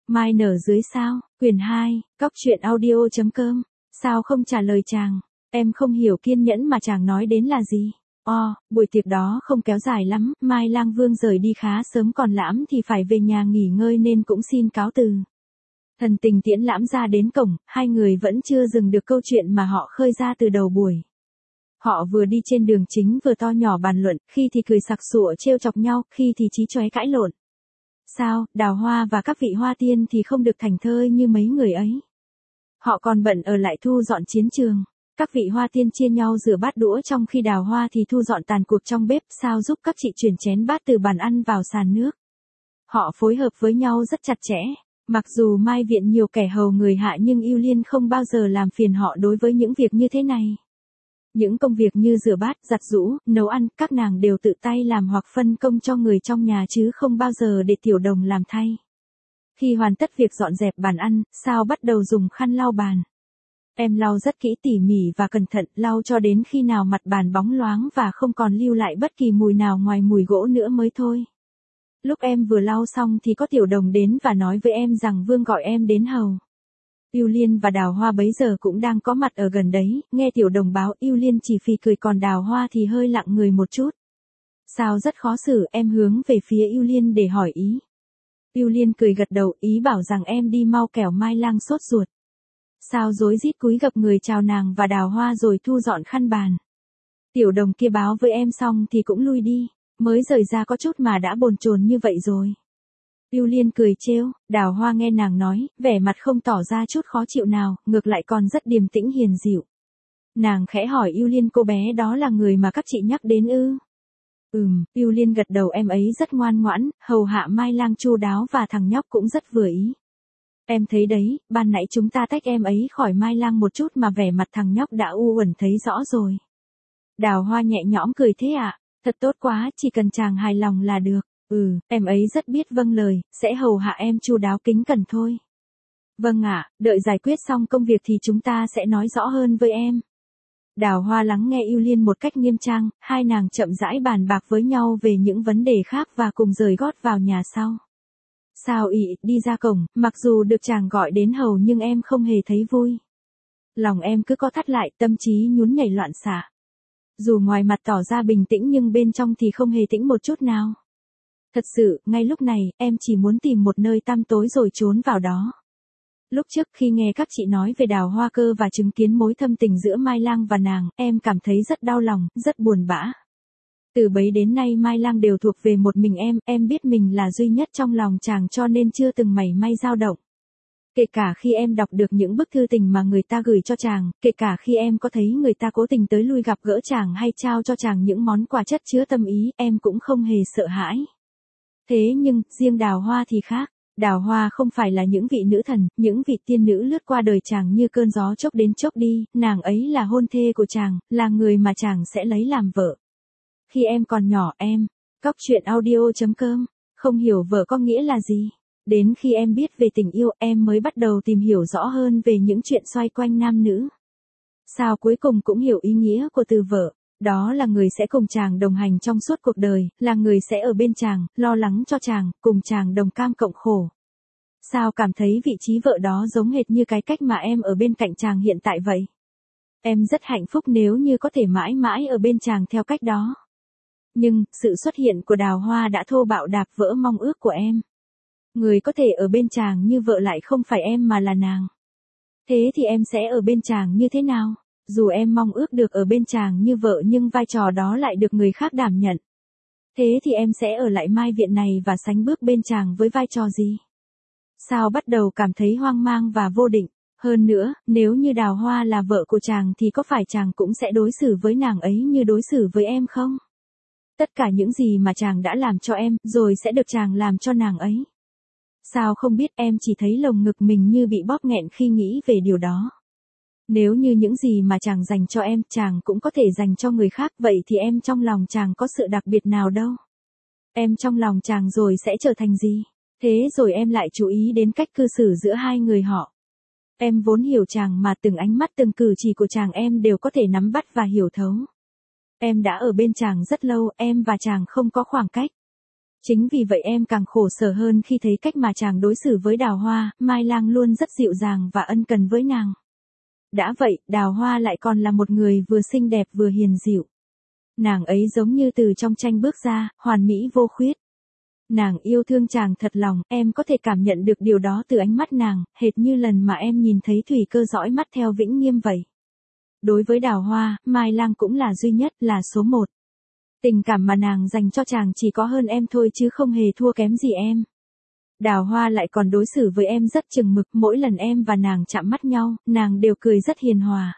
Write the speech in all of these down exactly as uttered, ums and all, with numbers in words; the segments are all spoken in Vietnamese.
Mai nở dưới sao, quyển hai, cóc truyện audio.com, sao không trả lời chàng, em không hiểu kiên nhẫn mà chàng nói đến là gì. O, buổi tiệc đó không kéo dài lắm, Mai Lang Vương rời đi khá sớm còn Lãm thì phải về nhà nghỉ ngơi nên cũng xin cáo từ. Thần tình tiễn Lãm ra đến cổng, hai người vẫn chưa dừng được câu chuyện mà họ khơi ra từ đầu buổi. Họ vừa đi trên đường chính vừa to nhỏ bàn luận, khi thì cười sặc sụa trêu chọc nhau, khi thì chí chóe cãi lộn. Sao, Đào Hoa và các vị hoa tiên thì không được thảnh thơi như mấy người ấy. Họ còn bận ở lại thu dọn chiến trường. Các vị hoa tiên chia nhau rửa bát đũa trong khi Đào Hoa thì thu dọn tàn cuộc trong bếp, Sao giúp các chị chuyển chén bát từ bàn ăn vào sàn nước. Họ phối hợp với nhau rất chặt chẽ. Mặc dù Mai viện nhiều kẻ hầu người hạ nhưng Yêu Liên không bao giờ làm phiền họ đối với những việc như thế này. Những công việc như rửa bát, giặt giũ, nấu ăn, các nàng đều tự tay làm hoặc phân công cho người trong nhà chứ không bao giờ để tiểu đồng làm thay. Khi hoàn tất việc dọn dẹp bàn ăn, Sao bắt đầu dùng khăn lau bàn. Em lau rất kỹ tỉ mỉ và cẩn thận, lau cho đến khi nào mặt bàn bóng loáng và không còn lưu lại bất kỳ mùi nào ngoài mùi gỗ nữa mới thôi. Lúc em vừa lau xong thì có tiểu đồng đến và nói với em rằng Vương gọi em đến hầu. Yêu Liên và Đào Hoa bấy giờ cũng đang có mặt ở gần đấy, nghe tiểu đồng báo Yêu Liên chỉ phì cười còn Đào Hoa thì hơi lặng người một chút. Sao rất khó xử, em hướng về phía Yêu Liên để hỏi ý. Yêu Liên cười gật đầu, ý bảo rằng em đi mau kẻo Mai Lang sốt ruột. Sao rối rít cúi gập người chào nàng và Đào Hoa rồi thu dọn khăn bàn. Tiểu đồng kia báo với em xong thì cũng lui đi, mới rời ra có chút mà đã bồn chồn như vậy rồi. Yêu Liên cười trêu, Đào Hoa nghe nàng nói, vẻ mặt không tỏ ra chút khó chịu nào, ngược lại còn rất điềm tĩnh hiền dịu. Nàng khẽ hỏi Yêu Liên cô bé đó là người mà các chị nhắc đến ư? Ừm, Yêu Liên gật đầu em ấy rất ngoan ngoãn, hầu hạ Mai Lang chu đáo và thằng nhóc cũng rất vừa ý. Em thấy đấy, ban nãy chúng ta tách em ấy khỏi Mai Lang một chút mà vẻ mặt thằng nhóc đã u uẩn thấy rõ rồi. Đào Hoa nhẹ nhõm cười thế ạ, à? Thật tốt quá, chỉ cần chàng hài lòng là được. Ừ, em ấy rất biết vâng lời, sẽ hầu hạ em chu đáo kính cẩn thôi. Vâng ạ, đợi giải quyết xong công việc thì chúng ta sẽ nói rõ hơn với em. Đào Hoa lắng nghe Yêu Liên một cách nghiêm trang, hai nàng chậm rãi bàn bạc với nhau về những vấn đề khác và cùng rời gót vào nhà sau. Sao ị đi ra cổng, mặc dù được chàng gọi đến hầu nhưng em không hề thấy vui. Lòng em cứ co thắt lại, tâm trí nhún nhảy loạn xạ. Dù ngoài mặt tỏ ra bình tĩnh nhưng bên trong thì không hề tĩnh một chút nào. Thật sự, ngay lúc này, em chỉ muốn tìm một nơi tăm tối rồi trốn vào đó. Lúc trước khi nghe các chị nói về Đào Hoa Cơ và chứng kiến mối thâm tình giữa Mai Lang và nàng, em cảm thấy rất đau lòng, rất buồn bã. Từ bấy đến nay Mai Lang đều thuộc về một mình em, em biết mình là duy nhất trong lòng chàng cho nên chưa từng mảy may dao động. Kể cả khi em đọc được những bức thư tình mà người ta gửi cho chàng, kể cả khi em có thấy người ta cố tình tới lui gặp gỡ chàng hay trao cho chàng những món quà chất chứa tâm ý, em cũng không hề sợ hãi. Thế nhưng, riêng Đào Hoa thì khác. Đào Hoa không phải là những vị nữ thần, những vị tiên nữ lướt qua đời chàng như cơn gió chốc đến chốc đi, nàng ấy là hôn thê của chàng, là người mà chàng sẽ lấy làm vợ. Khi em còn nhỏ em, cóc truyện audio.com, không hiểu vợ có nghĩa là gì. Đến khi em biết về tình yêu em mới bắt đầu tìm hiểu rõ hơn về những chuyện xoay quanh nam nữ. Sao cuối cùng cũng hiểu ý nghĩa của từ vợ. Đó là người sẽ cùng chàng đồng hành trong suốt cuộc đời, là người sẽ ở bên chàng, lo lắng cho chàng, cùng chàng đồng cam cộng khổ. Sao cảm thấy vị trí vợ đó giống hệt như cái cách mà em ở bên cạnh chàng hiện tại vậy? Em rất hạnh phúc nếu như có thể mãi mãi ở bên chàng theo cách đó. Nhưng, sự xuất hiện của Đào Hoa đã thô bạo đạp vỡ mong ước của em. Người có thể ở bên chàng như vợ lại không phải em mà là nàng. Thế thì em sẽ ở bên chàng như thế nào? Dù em mong ước được ở bên chàng như vợ nhưng vai trò đó lại được người khác đảm nhận. Thế thì em sẽ ở lại Mai viện này và sánh bước bên chàng với vai trò gì? Sao bắt đầu cảm thấy hoang mang và vô định. Hơn nữa, nếu như Đào Hoa là vợ của chàng thì có phải chàng cũng sẽ đối xử với nàng ấy như đối xử với em không? Tất cả những gì mà chàng đã làm cho em, rồi sẽ được chàng làm cho nàng ấy. Sao không biết em chỉ thấy lồng ngực mình như bị bóp nghẹn khi nghĩ về điều đó. Nếu như những gì mà chàng dành cho em, chàng cũng có thể dành cho người khác, vậy thì em trong lòng chàng có sự đặc biệt nào đâu. Em trong lòng chàng rồi sẽ trở thành gì? Thế rồi em lại chú ý đến cách cư xử giữa hai người họ. Em vốn hiểu chàng mà từng ánh mắt từng cử chỉ của chàng em đều có thể nắm bắt và hiểu thấu. Em đã ở bên chàng rất lâu, em và chàng không có khoảng cách. Chính vì vậy em càng khổ sở hơn khi thấy cách mà chàng đối xử với Đào Hoa, Mai Lang luôn rất dịu dàng và ân cần với nàng. Đã vậy, Đào Hoa lại còn là một người vừa xinh đẹp vừa hiền dịu. Nàng ấy giống như từ trong tranh bước ra, hoàn mỹ vô khuyết. Nàng yêu thương chàng thật lòng, em có thể cảm nhận được điều đó từ ánh mắt nàng, hệt như lần mà em nhìn thấy Thủy Cơ dõi mắt theo Vĩnh Nghiêm vậy. Đối với Đào Hoa, Mai Lang cũng là duy nhất, là số một. Tình cảm mà nàng dành cho chàng chỉ có hơn em thôi chứ không hề thua kém gì em. Đào Hoa lại còn đối xử với em rất chừng mực, mỗi lần em và nàng chạm mắt nhau, nàng đều cười rất hiền hòa.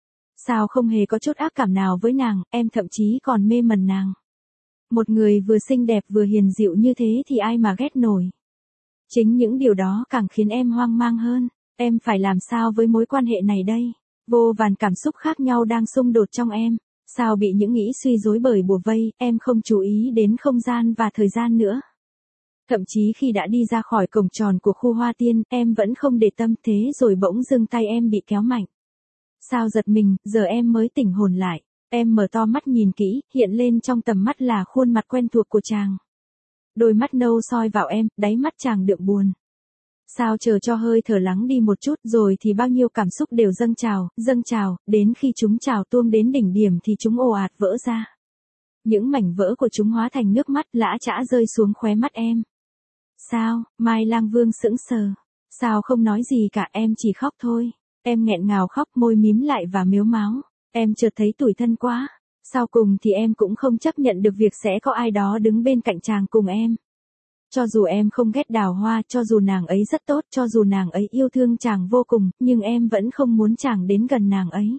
Sao không hề có chút ác cảm nào với nàng, em thậm chí còn mê mẩn nàng. Một người vừa xinh đẹp vừa hiền dịu như thế thì ai mà ghét nổi. Chính những điều đó càng khiến em hoang mang hơn, em phải làm sao với mối quan hệ này đây? Vô vàn cảm xúc khác nhau đang xung đột trong em. Sao bị những nghĩ suy rối bởi bủa vây, em không chú ý đến không gian và thời gian nữa. Thậm chí khi đã đi ra khỏi cổng tròn của khu Hoa Tiên, em vẫn không để tâm, thế rồi bỗng dưng tay em bị kéo mạnh. Sao giật mình, giờ em mới tỉnh hồn lại. Em mở to mắt nhìn kỹ, hiện lên trong tầm mắt là khuôn mặt quen thuộc của chàng. Đôi mắt nâu soi vào em, đáy mắt chàng đượm buồn. Sao chờ cho hơi thở lắng đi một chút rồi thì bao nhiêu cảm xúc đều dâng trào, dâng trào, đến khi chúng trào tuông đến đỉnh điểm thì chúng ồ ạt vỡ ra. Những mảnh vỡ của chúng hóa thành nước mắt lã chã rơi xuống khóe mắt em. Sao, Mai Lang Vương sững sờ. Sao không nói gì cả, em chỉ khóc thôi. Em nghẹn ngào khóc, môi mím lại và mếu máo. Em chợt thấy tủi thân quá. Sau cùng thì em cũng không chấp nhận được việc sẽ có ai đó đứng bên cạnh chàng cùng em. Cho dù em không ghét Đào Hoa, cho dù nàng ấy rất tốt, cho dù nàng ấy yêu thương chàng vô cùng, nhưng em vẫn không muốn chàng đến gần nàng ấy.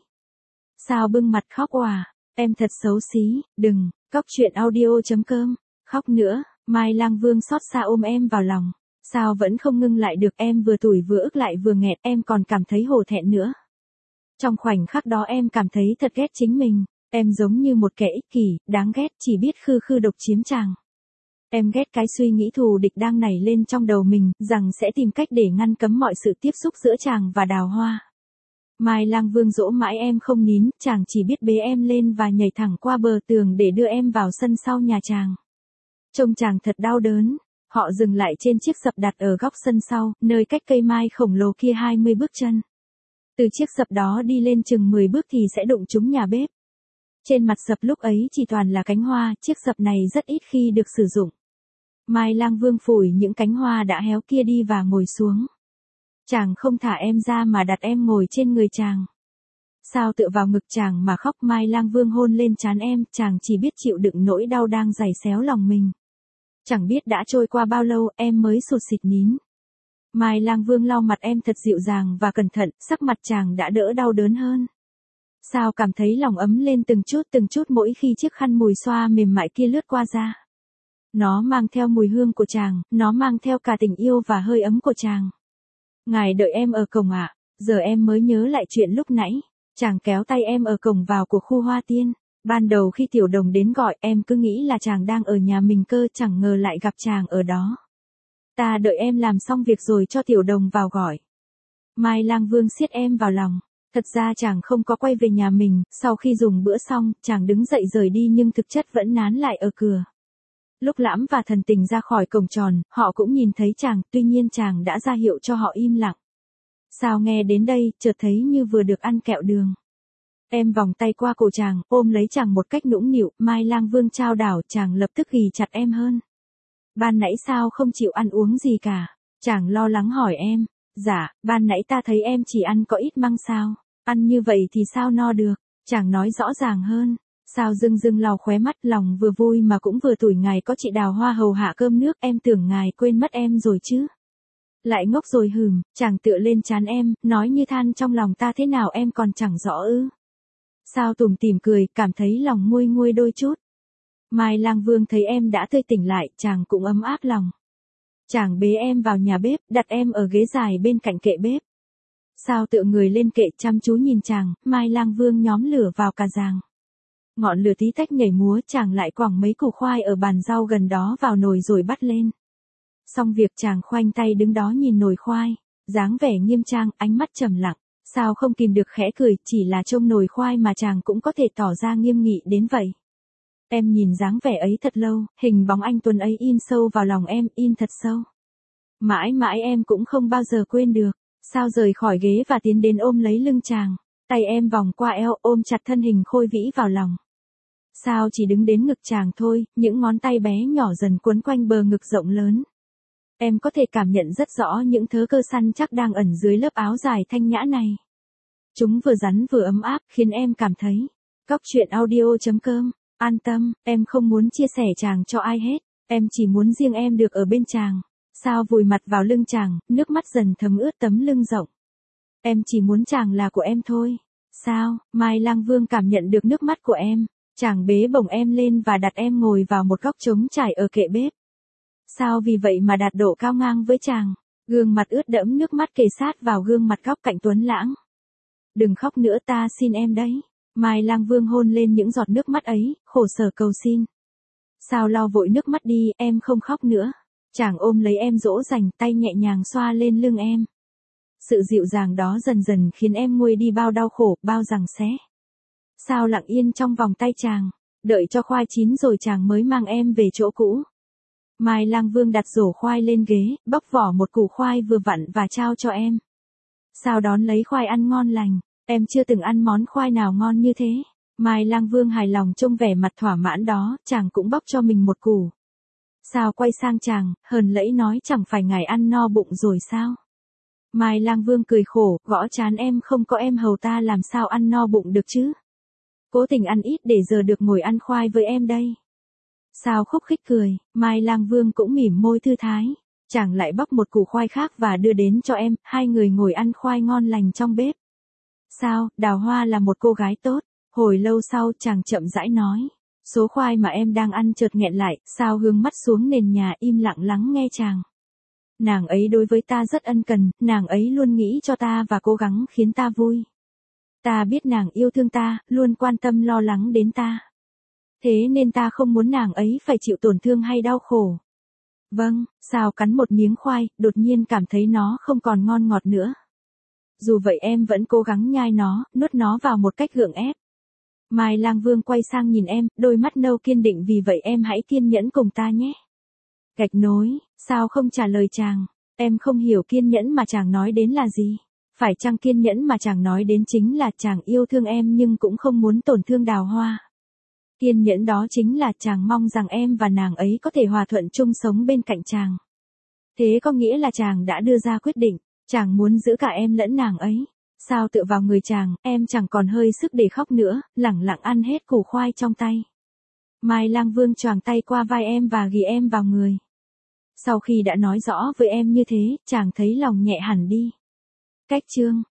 Sao bưng mặt khóc òa, em thật xấu xí, đừng, cóc truyện audio chấm com, khóc nữa, Mai Lang Vương xót xa ôm em vào lòng. Sao vẫn không ngưng lại được, em vừa tủi vừa ức lại vừa nghẹt, em còn cảm thấy hổ thẹn nữa. Trong khoảnh khắc đó em cảm thấy thật ghét chính mình, em giống như một kẻ ích kỷ, đáng ghét, chỉ biết khư khư độc chiếm chàng. Em ghét cái suy nghĩ thù địch đang nảy lên trong đầu mình, rằng sẽ tìm cách để ngăn cấm mọi sự tiếp xúc giữa chàng và Đào Hoa. Mai Lang Vương dỗ mãi em không nín, chàng chỉ biết bế em lên và nhảy thẳng qua bờ tường để đưa em vào sân sau nhà chàng. Trông chàng thật đau đớn, họ dừng lại trên chiếc sập đặt ở góc sân sau, nơi cách cây mai khổng lồ kia hai mươi bước chân. Từ chiếc sập đó đi lên chừng mười bước thì sẽ đụng trúng nhà bếp. Trên mặt sập lúc ấy chỉ toàn là cánh hoa, chiếc sập này rất ít khi được sử dụng. Mai Lang Vương phủi những cánh hoa đã héo kia đi và ngồi xuống. Chàng không thả em ra mà đặt em ngồi trên người chàng. Sao tựa vào ngực chàng mà khóc, Mai Lang Vương hôn lên trán em, chàng chỉ biết chịu đựng nỗi đau đang giày xéo lòng mình. Chẳng biết đã trôi qua bao lâu, em mới sụt sịt nín. Mai Lang Vương lau mặt em thật dịu dàng và cẩn thận, sắc mặt chàng đã đỡ đau đớn hơn. Sao cảm thấy lòng ấm lên từng chút từng chút mỗi khi chiếc khăn mùi xoa mềm mại kia lướt qua da. Nó mang theo mùi hương của chàng, nó mang theo cả tình yêu và hơi ấm của chàng. Ngài đợi em ở cổng ạ, giờ em mới nhớ lại chuyện lúc nãy. Chàng kéo tay em ở cổng vào của khu Hoa Tiên. Ban đầu khi Tiểu Đồng đến gọi em cứ nghĩ là chàng đang ở nhà mình cơ, chẳng ngờ lại gặp chàng ở đó. Ta đợi em làm xong việc rồi cho Tiểu Đồng vào gọi. Mai Lang Vương siết em vào lòng. Thật ra chàng không có quay về nhà mình, sau khi dùng bữa xong, chàng đứng dậy rời đi nhưng thực chất vẫn nán lại ở cửa. Lúc Lãm và Thần Tình ra khỏi cổng tròn, họ cũng nhìn thấy chàng, tuy nhiên chàng đã ra hiệu cho họ im lặng. Sao nghe đến đây, chợt thấy như vừa được ăn kẹo đường. Em vòng tay qua cổ chàng, ôm lấy chàng một cách nũng nịu, Mai Lang Vương trao đảo, chàng lập tức ghì chặt em hơn. Ban nãy sao không chịu ăn uống gì cả? Chàng lo lắng hỏi em. Dạ, ban nãy ta thấy em chỉ ăn có ít măng sao? Ăn như vậy thì sao no được? Chàng nói rõ ràng hơn. Sao dưng dưng lau khóe mắt, lòng vừa vui mà cũng vừa tủi, ngài có chị Đào Hoa hầu hạ cơm nước, em tưởng ngài quên mất em rồi chứ. Lại ngốc rồi hừm, chàng tựa lên trán em, nói như than trong lòng ta thế nào em còn chẳng rõ ư. Sao tủm tỉm cười, cảm thấy lòng nguôi nguôi đôi chút. Mai Lang Vương thấy em đã tươi tỉnh lại, chàng cũng ấm áp lòng. Chàng bế em vào nhà bếp, đặt em ở ghế dài bên cạnh kệ bếp. Sao tựa người lên kệ chăm chú nhìn chàng, Mai Lang Vương nhóm lửa vào cà giàng. Ngọn lửa tí tách nhảy múa, chàng lại quẳng mấy củ khoai ở bàn rau gần đó vào nồi rồi bắt lên. Xong việc chàng khoanh tay đứng đó nhìn nồi khoai, dáng vẻ nghiêm trang, ánh mắt trầm lặng. Sao không kìm được khẽ cười, chỉ là trông nồi khoai mà chàng cũng có thể tỏ ra nghiêm nghị đến vậy. Em nhìn dáng vẻ ấy thật lâu, hình bóng anh Tuấn ấy in sâu vào lòng em, in thật sâu. Mãi mãi em cũng không bao giờ quên được. Sao rời khỏi ghế và tiến đến ôm lấy lưng chàng. Tay em vòng qua eo, ôm chặt thân hình khôi vĩ vào lòng. Sao chỉ đứng đến ngực chàng thôi, những ngón tay bé nhỏ dần quấn quanh bờ ngực rộng lớn. Em có thể cảm nhận rất rõ những thớ cơ săn chắc đang ẩn dưới lớp áo dài thanh nhã này. Chúng vừa rắn vừa ấm áp, khiến em cảm thấy. Cóc truyện audio chấm com. An tâm, em không muốn chia sẻ chàng cho ai hết. Em chỉ muốn riêng em được ở bên chàng. Sao vùi mặt vào lưng chàng, nước mắt dần thấm ướt tấm lưng rộng. Em chỉ muốn chàng là của em thôi. Sao, Mai Lang Vương cảm nhận được nước mắt của em. Chàng bế bổng em lên và đặt em ngồi vào một góc trống trải ở kệ bếp. Sao vì vậy mà đạt độ cao ngang với chàng. Gương mặt ướt đẫm nước mắt kề sát vào gương mặt góc cạnh tuấn lãng. Đừng khóc nữa, ta xin em đấy. Mai Lang Vương hôn lên những giọt nước mắt ấy, khổ sở cầu xin. Sao lau vội nước mắt đi, em không khóc nữa. Chàng ôm lấy em dỗ dành, tay nhẹ nhàng xoa lên lưng em. Sự dịu dàng đó dần dần khiến em nguôi đi bao đau khổ, bao giằng xé. Sao lặng yên trong vòng tay chàng, đợi cho khoai chín rồi chàng mới mang em về chỗ cũ. Mai Lang Vương đặt rổ khoai lên ghế, bóc vỏ một củ khoai vừa vặn và trao cho em. Sao đón lấy khoai ăn ngon lành, em chưa từng ăn món khoai nào ngon như thế. Mai Lang Vương hài lòng trông vẻ mặt thỏa mãn đó, chàng cũng bóc cho mình một củ. Sao quay sang chàng, hờn lẫy nói chẳng phải ngài ăn no bụng rồi sao? Mai Lang Vương cười khổ, gõ trán em, không có em hầu ta làm sao ăn no bụng được chứ? Cố tình ăn ít để giờ được ngồi ăn khoai với em đây. Sao khúc khích cười, Mai Lang Vương cũng mỉm môi thư thái. Chàng lại bóc một củ khoai khác và đưa đến cho em, hai người ngồi ăn khoai ngon lành trong bếp. Sao, Đào Hoa là một cô gái tốt. Hồi lâu sau chàng chậm rãi nói. Số khoai mà em đang ăn chợt nghẹn lại, Sao hướng mắt xuống nền nhà im lặng lắng nghe chàng. Nàng ấy đối với ta rất ân cần, nàng ấy luôn nghĩ cho ta và cố gắng khiến ta vui. Ta biết nàng yêu thương ta, luôn quan tâm lo lắng đến ta. Thế nên ta không muốn nàng ấy phải chịu tổn thương hay đau khổ. Vâng, Sao cắn một miếng khoai, đột nhiên cảm thấy nó không còn ngon ngọt nữa. Dù vậy em vẫn cố gắng nhai nó, nuốt nó vào một cách gượng ép. Mai Lang Vương quay sang nhìn em, đôi mắt nâu kiên định, vì vậy em hãy kiên nhẫn cùng ta nhé. Gạch nối, Sao không trả lời chàng, em không hiểu kiên nhẫn mà chàng nói đến là gì. Phải chăng kiên nhẫn mà chàng nói đến chính là chàng yêu thương em nhưng cũng không muốn tổn thương Đào Hoa. Kiên nhẫn đó chính là chàng mong rằng em và nàng ấy có thể hòa thuận chung sống bên cạnh chàng. Thế có nghĩa là chàng đã đưa ra quyết định, chàng muốn giữ cả em lẫn nàng ấy. Sao tựa vào người chàng, em chẳng còn hơi sức để khóc nữa, lẳng lặng ăn hết củ khoai trong tay. Mai Lang Vương choàng tay qua vai em và ghì em vào người. Sau khi đã nói rõ với em như thế, chàng thấy lòng nhẹ hẳn đi. Cách chương